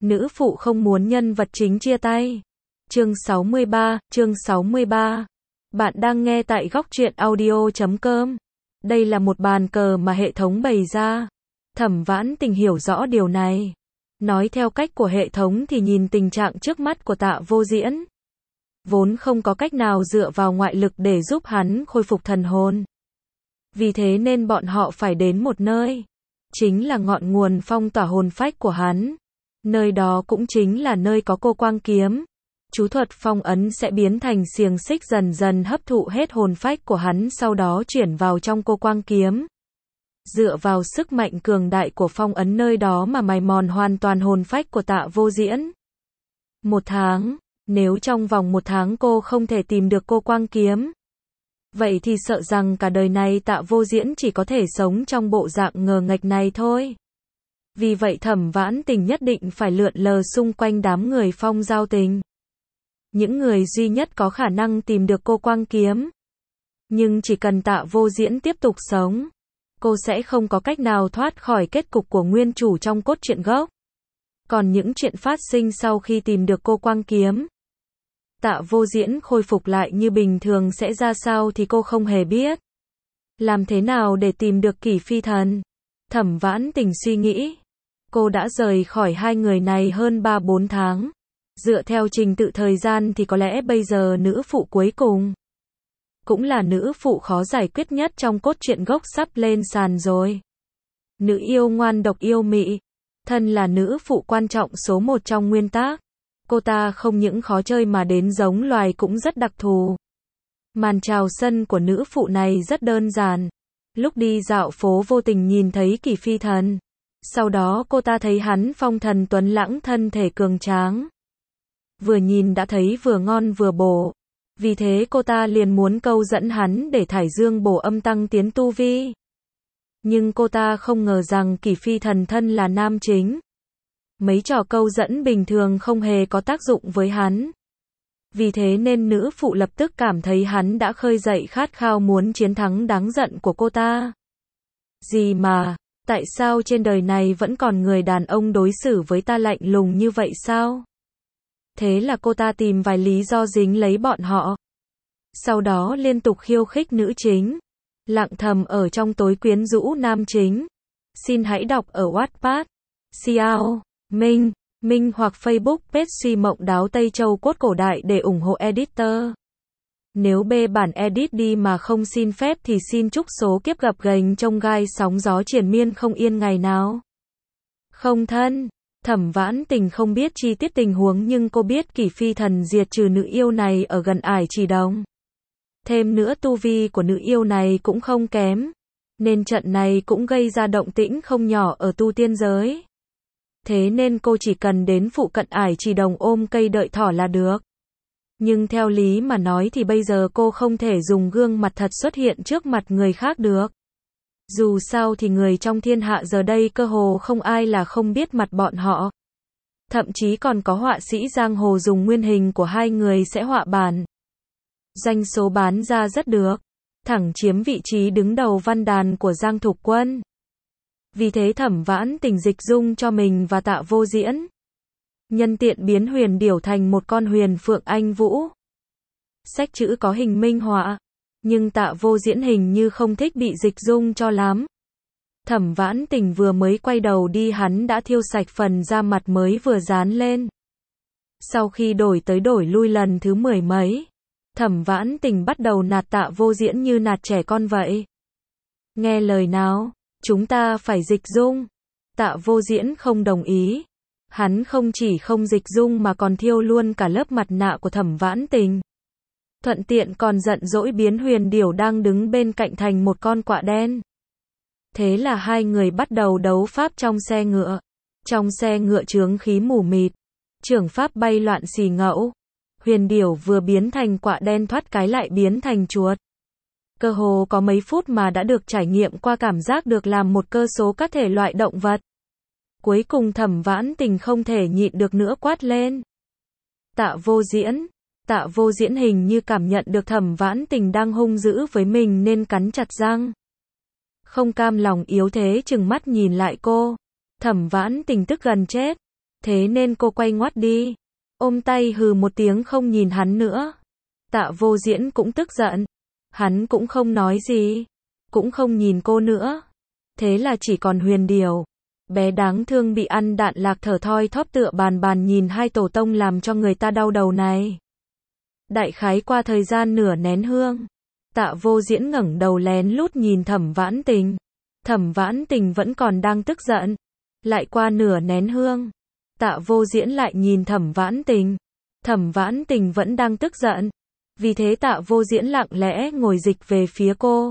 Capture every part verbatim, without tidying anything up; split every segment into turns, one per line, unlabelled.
Nữ phụ không muốn nhân vật chính chia tay. Chương sáu mươi ba, chương sáu mươi ba. Bạn đang nghe tại góc truyện audio chấm com. Đây là một bàn cờ mà hệ thống bày ra. Thẩm Vãn Tình hiểu rõ điều này. Nói theo cách của hệ thống thì nhìn tình trạng trước mắt của Tạ Vô Diễn, vốn không có cách nào dựa vào ngoại lực để giúp hắn khôi phục thần hồn. Vì thế nên bọn họ phải đến một nơi, chính là ngọn nguồn phong tỏa hồn phách của hắn. Nơi đó cũng chính là nơi có cô quang kiếm. Chú thuật phong ấn sẽ biến thành xiềng xích dần dần hấp thụ hết hồn phách của hắn, sau đó chuyển vào trong cô quang kiếm. Dựa vào sức mạnh cường đại của phong ấn nơi đó mà mài mòn hoàn toàn hồn phách của Tạ Vô Diễn. Một tháng, nếu trong vòng một tháng cô không thể tìm được cô quang kiếm, vậy thì sợ rằng cả đời này Tạ Vô Diễn chỉ có thể sống trong bộ dạng ngờ nghệch này thôi. Vì vậy Thẩm Vãn Tình nhất định phải lượn lờ xung quanh đám người Phong Giao Tình. Những người duy nhất có khả năng tìm được cô quang kiếm. Nhưng chỉ cần Tạ Vô Diễn tiếp tục sống, cô sẽ không có cách nào thoát khỏi kết cục của nguyên chủ trong cốt truyện gốc. Còn những chuyện phát sinh sau khi tìm được cô quang kiếm, Tạ Vô Diễn khôi phục lại như bình thường sẽ ra sao thì cô không hề biết. Làm thế nào để tìm được Kỷ Phi Thần? Thẩm Vãn Tình suy nghĩ. Cô đã rời khỏi hai người này hơn ba bốn tháng. Dựa theo trình tự thời gian thì có lẽ bây giờ nữ phụ cuối cùng, cũng là nữ phụ khó giải quyết nhất trong cốt truyện gốc sắp lên sàn rồi. Nữ yêu ngoan độc yêu mị, thân là nữ phụ quan trọng số một trong nguyên tác. Cô ta không những khó chơi mà đến giống loài cũng rất đặc thù. Màn chào sân của nữ phụ này rất đơn giản. Lúc đi dạo phố vô tình nhìn thấy Kỷ Phi Thần. Sau đó cô ta thấy hắn phong thần tuấn lãng, thân thể cường tráng. Vừa nhìn đã thấy vừa ngon vừa bổ. Vì thế cô ta liền muốn câu dẫn hắn để thải dương bổ âm tăng tiến tu vi. Nhưng cô ta không ngờ rằng Kỷ Phi Thần thân là nam chính. Mấy trò câu dẫn bình thường không hề có tác dụng với hắn. Vì thế nên nữ phụ lập tức cảm thấy hắn đã khơi dậy khát khao muốn chiến thắng đáng giận của cô ta. Gì mà, tại sao trên đời này vẫn còn người đàn ông đối xử với ta lạnh lùng như vậy sao? Thế là cô ta tìm vài lý do dính lấy bọn họ. Sau đó liên tục khiêu khích nữ chính, lặng thầm ở trong tối quyến rũ nam chính. Xin hãy đọc ở Wattpad, Xiao, Minh, Minh hoặc Facebook page Suy Mộng Đáo Tây Châu Cốt Cổ Đại để ủng hộ editor. Nếu bê bản edit đi mà không xin phép thì xin chúc số kiếp gập ghềnh trông gai sóng gió triền miên không yên ngày nào. Không thân, Thẩm Vãn Tình không biết chi tiết tình huống nhưng cô biết Kỷ Phi Thần diệt trừ nữ yêu này ở gần Ải Chỉ Đồng. Thêm nữa tu vi của nữ yêu này cũng không kém, nên trận này cũng gây ra động tĩnh không nhỏ ở tu tiên giới. Thế nên cô chỉ cần đến phụ cận Ải Chỉ Đồng ôm cây đợi thỏ là được. Nhưng theo lý mà nói thì bây giờ cô không thể dùng gương mặt thật xuất hiện trước mặt người khác được. Dù sao thì người trong thiên hạ giờ đây cơ hồ không ai là không biết mặt bọn họ. Thậm chí còn có họa sĩ giang hồ dùng nguyên hình của hai người sẽ họa bản. Doanh số bán ra rất được, thẳng chiếm vị trí đứng đầu văn đàn của Giang Thục Quân. Vì thế Thẩm Vãn Tình dịch dung cho mình và Tạ Vô Diễn. Nhân tiện biến huyền điểu thành một con huyền phượng anh vũ. Sách chữ có hình minh họa, nhưng Tạ Vô Diễn hình như không thích bị dịch dung cho lắm. Thẩm Vãn Tình vừa mới quay đầu đi hắn đã thiêu sạch phần da mặt mới vừa dán lên. Sau khi đổi tới đổi lui lần thứ mười mấy, Thẩm Vãn Tình bắt đầu nạt Tạ Vô Diễn như nạt trẻ con vậy. Nghe lời nào, chúng ta phải dịch dung. Tạ Vô Diễn không đồng ý. Hắn không chỉ không dịch dung mà còn thiêu luôn cả lớp mặt nạ của Thẩm Vãn Tình. Thuận tiện còn giận dỗi biến huyền điểu đang đứng bên cạnh thành một con quạ đen. Thế là hai người bắt đầu đấu pháp trong xe ngựa. Trong xe ngựa chướng khí mù mịt, trưởng pháp bay loạn xì ngẫu. Huyền điểu vừa biến thành quạ đen thoát cái lại biến thành chuột. Cơ hồ có mấy phút mà đã được trải nghiệm qua cảm giác được làm một cơ số các thể loại động vật. Cuối cùng Thẩm Vãn Tình không thể nhịn được nữa quát lên. Tạ Vô Diễn. Tạ Vô Diễn hình như cảm nhận được Thẩm Vãn Tình đang hung dữ với mình nên cắn chặt răng. Không cam lòng yếu thế chừng mắt nhìn lại cô. Thẩm Vãn Tình tức gần chết. Thế nên cô quay ngoắt đi, ôm tay hừ một tiếng không nhìn hắn nữa. Tạ Vô Diễn cũng tức giận. Hắn cũng không nói gì, cũng không nhìn cô nữa. Thế là chỉ còn Huyền Điểu. Bé đáng thương bị ăn đạn lạc thở thoi thóp tựa bàn bàn nhìn hai tổ tông làm cho người ta đau đầu này. Đại khái qua thời gian nửa nén hương, Tạ Vô Diễn ngẩng đầu lén lút nhìn Thẩm Vãn Tình. Thẩm Vãn Tình vẫn còn đang tức giận. Lại qua nửa nén hương, Tạ Vô Diễn lại nhìn Thẩm Vãn Tình. Thẩm Vãn Tình vẫn đang tức giận. Vì thế Tạ Vô Diễn lặng lẽ ngồi dịch về phía cô.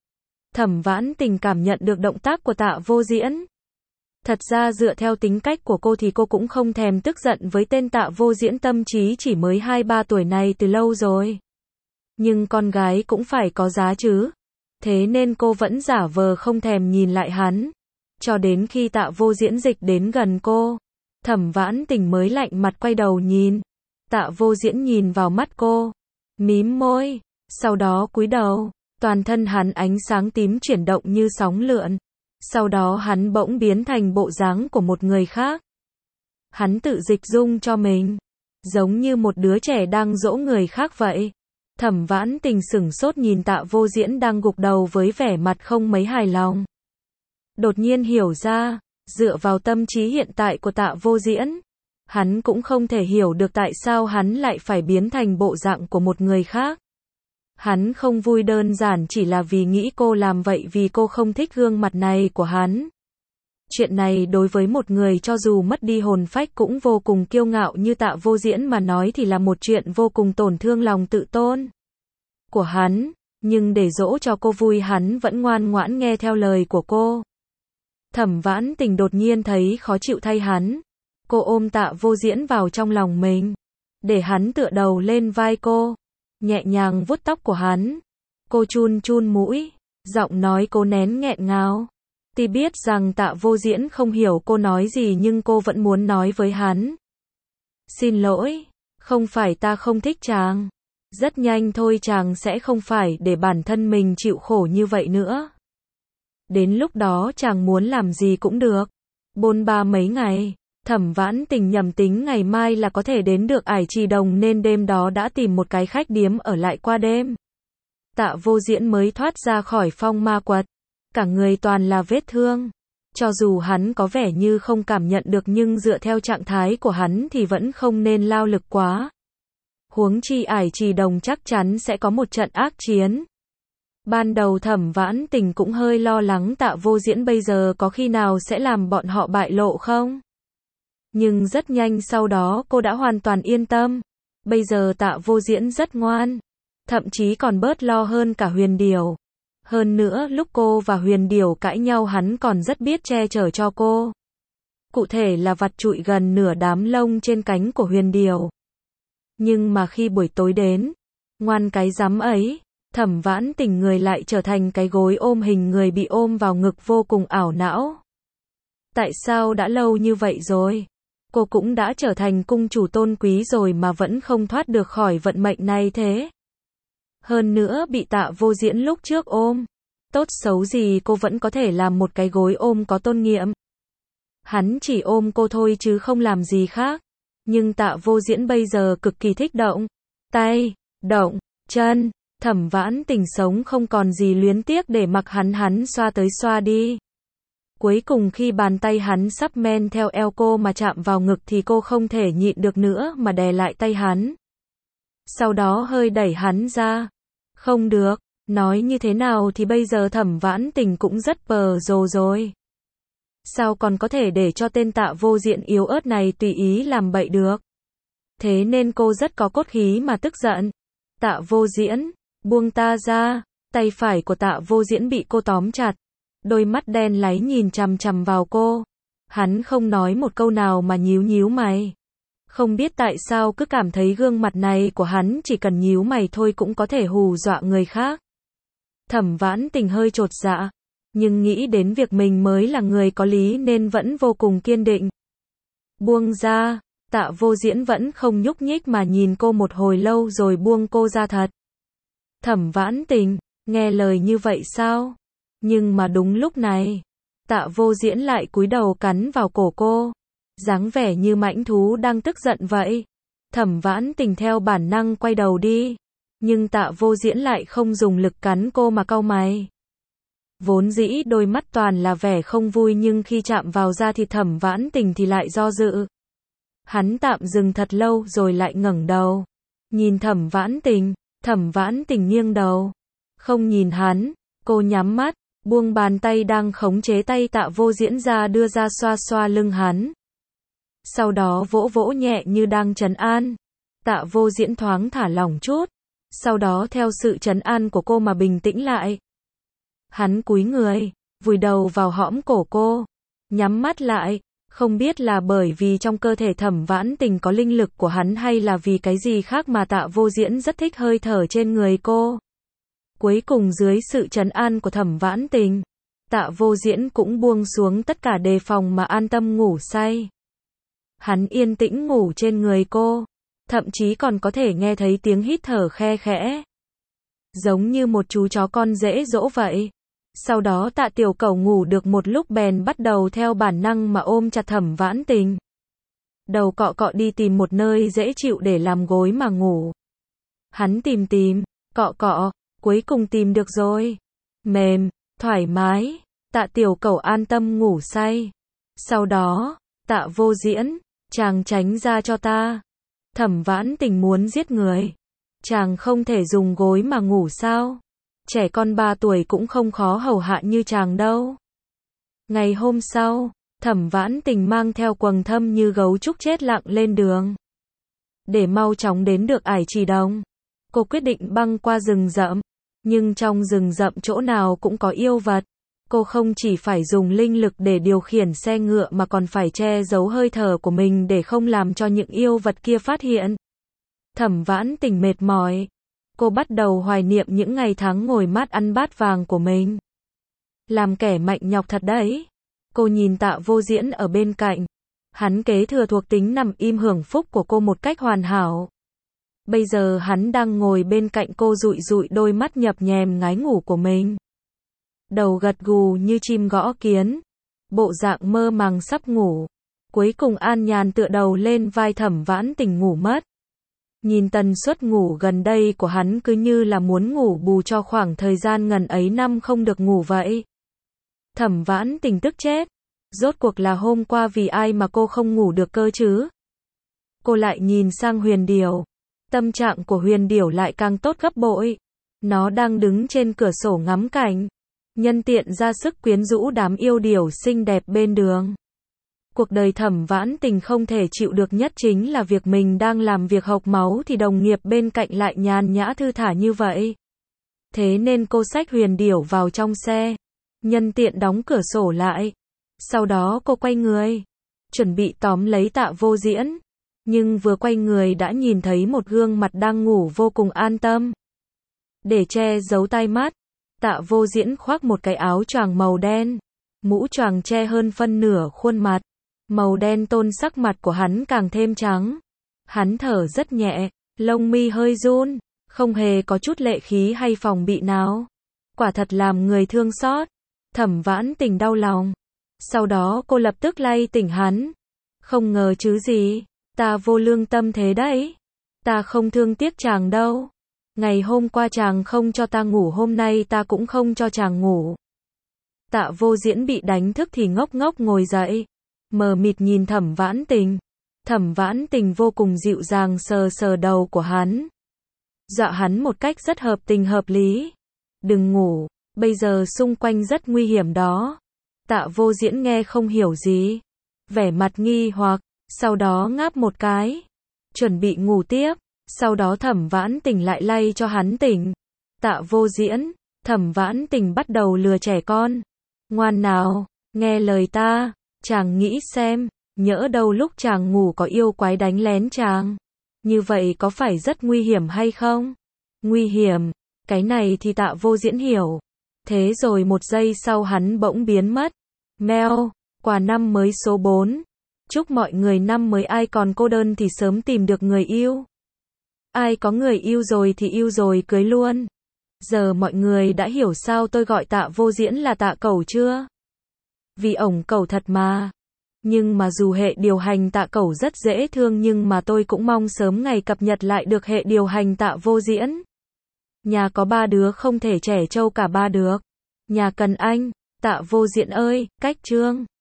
Thẩm Vãn Tình cảm nhận được động tác của Tạ Vô Diễn. Thật ra dựa theo tính cách của cô thì cô cũng không thèm tức giận với tên Tạ Vô Diễn tâm trí chỉ mới hai ba tuổi này từ lâu rồi. Nhưng con gái cũng phải có giá chứ. Thế nên cô vẫn giả vờ không thèm nhìn lại hắn. Cho đến khi Tạ Vô Diễn dịch đến gần cô, Thẩm Vãn Tình mới lạnh mặt quay đầu nhìn. Tạ Vô Diễn nhìn vào mắt cô, mím môi, sau đó cúi đầu. Toàn thân hắn ánh sáng tím chuyển động như sóng lượn. Sau đó hắn bỗng biến thành bộ dáng của một người khác. Hắn tự dịch dung cho mình, giống như một đứa trẻ đang dỗ người khác vậy. Thẩm Vãn Tình sửng sốt nhìn Tạ Vô Diễn đang gục đầu với vẻ mặt không mấy hài lòng. Đột nhiên hiểu ra, dựa vào tâm trí hiện tại của Tạ Vô Diễn, hắn cũng không thể hiểu được tại sao hắn lại phải biến thành bộ dạng của một người khác. Hắn không vui đơn giản chỉ là vì nghĩ cô làm vậy vì cô không thích gương mặt này của hắn. Chuyện này đối với một người cho dù mất đi hồn phách cũng vô cùng kiêu ngạo như Tạ Vô Diễn mà nói thì là một chuyện vô cùng tổn thương lòng tự tôn của hắn. Nhưng để dỗ cho cô vui hắn vẫn ngoan ngoãn nghe theo lời của cô. Thẩm Vãn Tình đột nhiên thấy khó chịu thay hắn. Cô ôm Tạ Vô Diễn vào trong lòng mình, để hắn tựa đầu lên vai cô, nhẹ nhàng vuốt tóc của hắn. Cô chun chun mũi, giọng nói cô nén nghẹn ngào. Tuy biết rằng Tạ Vô Diễn không hiểu cô nói gì nhưng cô vẫn muốn nói với hắn. Xin lỗi, không phải ta không thích chàng. Rất nhanh thôi chàng sẽ không phải để bản thân mình chịu khổ như vậy nữa. Đến lúc đó chàng muốn làm gì cũng được. Bôn ba mấy ngày, Thẩm Vãn Tình nhầm tính ngày mai là có thể đến được Ải Trì Đồng nên đêm đó đã tìm một cái khách điếm ở lại qua đêm. Tạ Vô Diễn mới thoát ra khỏi phong ma quật. Cả người toàn là vết thương. Cho dù hắn có vẻ như không cảm nhận được nhưng dựa theo trạng thái của hắn thì vẫn không nên lao lực quá. Huống chi Ải Trì Đồng chắc chắn sẽ có một trận ác chiến. Ban đầu Thẩm Vãn Tình cũng hơi lo lắng Tạ Vô Diễn bây giờ có khi nào sẽ làm bọn họ bại lộ không? Nhưng rất nhanh sau đó cô đã hoàn toàn yên tâm. Bây giờ Tạ Vô Diễn rất ngoan. Thậm chí còn bớt lo hơn cả Huyền Điểu. Hơn nữa lúc cô và Huyền Điểu cãi nhau hắn còn rất biết che chở cho cô. Cụ thể là vặt trụi gần nửa đám lông trên cánh của Huyền Điểu. Nhưng mà khi buổi tối đến, ngoan cái rắm ấy, Thẩm Vãn Tình người lại trở thành cái gối ôm hình người bị ôm vào ngực vô cùng ảo não. Tại sao đã lâu như vậy rồi? Cô cũng đã trở thành cung chủ tôn quý rồi mà vẫn không thoát được khỏi vận mệnh này thế. Hơn nữa bị Tạ Vô Diễn lúc trước ôm. Tốt xấu gì cô vẫn có thể làm một cái gối ôm có tôn nghiêm. Hắn chỉ ôm cô thôi chứ không làm gì khác. Nhưng Tạ Vô Diễn bây giờ cực kỳ thích động. Tay, động, chân. Thẩm Vãn Tình sống không còn gì luyến tiếc để mặc hắn hắn xoa tới xoa đi. Cuối cùng khi bàn tay hắn sắp men theo eo cô mà chạm vào ngực thì cô không thể nhịn được nữa mà đè lại tay hắn. Sau đó hơi đẩy hắn ra. Không được, nói như thế nào thì bây giờ Thẩm Vãn Tình cũng rất bờ rồ rồi. Sao còn có thể để cho tên Tạ Vô Diễn yếu ớt này tùy ý làm bậy được. Thế nên cô rất có cốt khí mà tức giận. Tạ Vô Diễn, buông ta ra. Tay phải của Tạ Vô Diễn bị cô tóm chặt. Đôi mắt đen láy nhìn chằm chằm vào cô. Hắn không nói một câu nào mà nhíu nhíu mày. Không biết tại sao cứ cảm thấy gương mặt này của hắn chỉ cần nhíu mày thôi cũng có thể hù dọa người khác. Thẩm Vãn Tình hơi chột dạ, nhưng nghĩ đến việc mình mới là người có lý nên vẫn vô cùng kiên định. Buông ra, Tạ Vô Diễn vẫn không nhúc nhích mà nhìn cô một hồi lâu rồi buông cô ra thật. Thẩm Vãn Tình, nghe lời như vậy sao? Nhưng mà đúng lúc này, Tạ Vô Diễn lại cúi đầu cắn vào cổ cô. dáng vẻ như mãnh thú đang tức giận vậy. Thẩm Vãn Tình theo bản năng quay đầu đi, nhưng Tạ Vô Diễn lại không dùng lực cắn cô mà cau mày. Vốn dĩ đôi mắt toàn là vẻ không vui nhưng khi chạm vào da thịt Thẩm Vãn Tình thì lại do dự. Hắn tạm dừng thật lâu rồi lại ngẩng đầu, nhìn Thẩm Vãn Tình. Thẩm Vãn Tình nghiêng đầu, không nhìn hắn, cô nhắm mắt, buông bàn tay đang khống chế tay Tạ Vô Diễn ra đưa ra xoa xoa lưng hắn. Sau đó vỗ vỗ nhẹ như đang trấn an. Tạ Vô Diễn thoáng thả lỏng chút, sau đó theo sự trấn an của cô mà bình tĩnh lại. Hắn cúi người, vùi đầu vào hõm cổ cô, nhắm mắt lại, không biết là bởi vì trong cơ thể Thẩm Vãn Tình có linh lực của hắn hay là vì cái gì khác mà Tạ Vô Diễn rất thích hơi thở trên người cô. Cuối cùng dưới sự trấn an của Thẩm Vãn Tình, Tạ Vô Diễn cũng buông xuống tất cả đề phòng mà an tâm ngủ say. Hắn yên tĩnh ngủ trên người cô, thậm chí còn có thể nghe thấy tiếng hít thở khe khẽ. Giống như một chú chó con dễ dỗ vậy. Sau đó Tạ Tiểu Cẩu ngủ được một lúc bèn bắt đầu theo bản năng mà ôm chặt Thẩm Vãn Tình. Đầu cọ cọ đi tìm một nơi dễ chịu để làm gối mà ngủ. Hắn tìm tìm, cọ cọ, cuối cùng tìm được rồi. Mềm, thoải mái, Tạ Tiểu Cẩu an tâm ngủ say. Sau đó, Tạ Vô Diễn, chàng tránh ra cho ta. Thẩm Vãn Tình muốn giết người. Chàng không thể dùng gối mà ngủ sao? Trẻ con ba tuổi cũng không khó hầu hạ như chàng đâu. Ngày hôm sau, Thẩm Vãn Tình mang theo quầng thâm như gấu trúc chết lặng lên đường. Để mau chóng đến được Ải Trì Đồng, cô quyết định băng qua rừng rậm. Nhưng trong rừng rậm chỗ nào cũng có yêu vật. Cô không chỉ phải dùng linh lực để điều khiển xe ngựa mà còn phải che giấu hơi thở của mình để không làm cho những yêu vật kia phát hiện. Thẩm Vãn Tình mệt mỏi. Cô bắt đầu hoài niệm những ngày tháng ngồi mát ăn bát vàng của mình. Làm kẻ mạnh nhọc thật đấy. Cô nhìn Tạ Vô Diễn ở bên cạnh. Hắn kế thừa thuộc tính nằm im hưởng phúc của cô một cách hoàn hảo. Bây giờ hắn đang ngồi bên cạnh cô dụi dụi đôi mắt nhập nhèm ngái ngủ của mình. Đầu gật gù như chim gõ kiến. Bộ dạng mơ màng sắp ngủ. Cuối cùng an nhàn tựa đầu lên vai Thẩm Vãn Tình ngủ mất. Nhìn tần suất ngủ gần đây của hắn cứ như là muốn ngủ bù cho khoảng thời gian ngần ấy năm không được ngủ vậy. Thẩm Vãn Tình tức chết. Rốt cuộc là hôm qua vì ai mà cô không ngủ được cơ chứ? Cô lại nhìn sang Huyền Điểu. Tâm trạng của Huyền Điểu lại càng tốt gấp bội. Nó đang đứng trên cửa sổ ngắm cảnh. Nhân tiện ra sức quyến rũ đám yêu điểu xinh đẹp bên đường. Cuộc đời Thẩm Vãn Tình không thể chịu được nhất chính là việc mình đang làm việc hộc máu thì đồng nghiệp bên cạnh lại nhàn nhã thư thả như vậy. Thế nên cô xách Huyền Điểu vào trong xe. Nhân tiện đóng cửa sổ lại. Sau đó cô quay người. Chuẩn bị tóm lấy Tạ Vô Diễn. Nhưng vừa quay người đã nhìn thấy một gương mặt đang ngủ vô cùng an tâm. Để che giấu tai mắt, Tạ Vô Diễn khoác một cái áo choàng màu đen. Mũ choàng che hơn phân nửa khuôn mặt. Màu đen tôn sắc mặt của hắn càng thêm trắng. Hắn thở rất nhẹ, lông mi hơi run, không hề có chút lệ khí hay phòng bị nào. Quả thật làm người thương xót. Thẩm Vãn Tình đau lòng. Sau đó cô lập tức lay tỉnh hắn. Không ngờ chứ gì, ta vô lương tâm thế đấy. Ta không thương tiếc chàng đâu. Ngày hôm qua chàng không cho ta ngủ, hôm nay ta cũng không cho chàng ngủ. Tạ Vô Diễn bị đánh thức thì ngốc ngốc ngồi dậy. Mờ mịt nhìn Thẩm Vãn Tình. Thẩm Vãn Tình vô cùng dịu dàng sờ sờ đầu của hắn. Dọa hắn một cách rất hợp tình hợp lý. Đừng ngủ, bây giờ xung quanh rất nguy hiểm đó. Tạ Vô Diễn nghe không hiểu gì. Vẻ mặt nghi hoặc, sau đó ngáp một cái. Chuẩn bị ngủ tiếp. Sau đó Thẩm Vãn Tình lại lay cho hắn tỉnh. Tạ Vô Diễn, Thẩm Vãn Tình bắt đầu lừa trẻ con. Ngoan nào, nghe lời ta. Chàng nghĩ xem, nhỡ đâu lúc chàng ngủ có yêu quái đánh lén chàng. Như vậy có phải rất nguy hiểm hay không? Nguy hiểm, cái này thì Tạ Vô Diễn hiểu. Thế rồi một giây sau hắn bỗng biến mất. Mèo, quà năm mới số bốn. Chúc mọi người năm mới ai còn cô đơn thì sớm tìm được người yêu. Ai có người yêu rồi thì yêu rồi cưới luôn. Giờ mọi người đã hiểu sao tôi gọi Tạ Vô Diễn là Tạ Cẩu chưa? Vì ổng cẩu thật mà. Nhưng mà dù hệ điều hành tạ cẩu rất dễ thương nhưng mà tôi cũng mong sớm ngày cập nhật lại được hệ điều hành tạ vô diễn. Nhà có ba đứa không thể trẻ trâu cả ba được. Nhà cần anh, tạ vô diễn ơi, cách chương.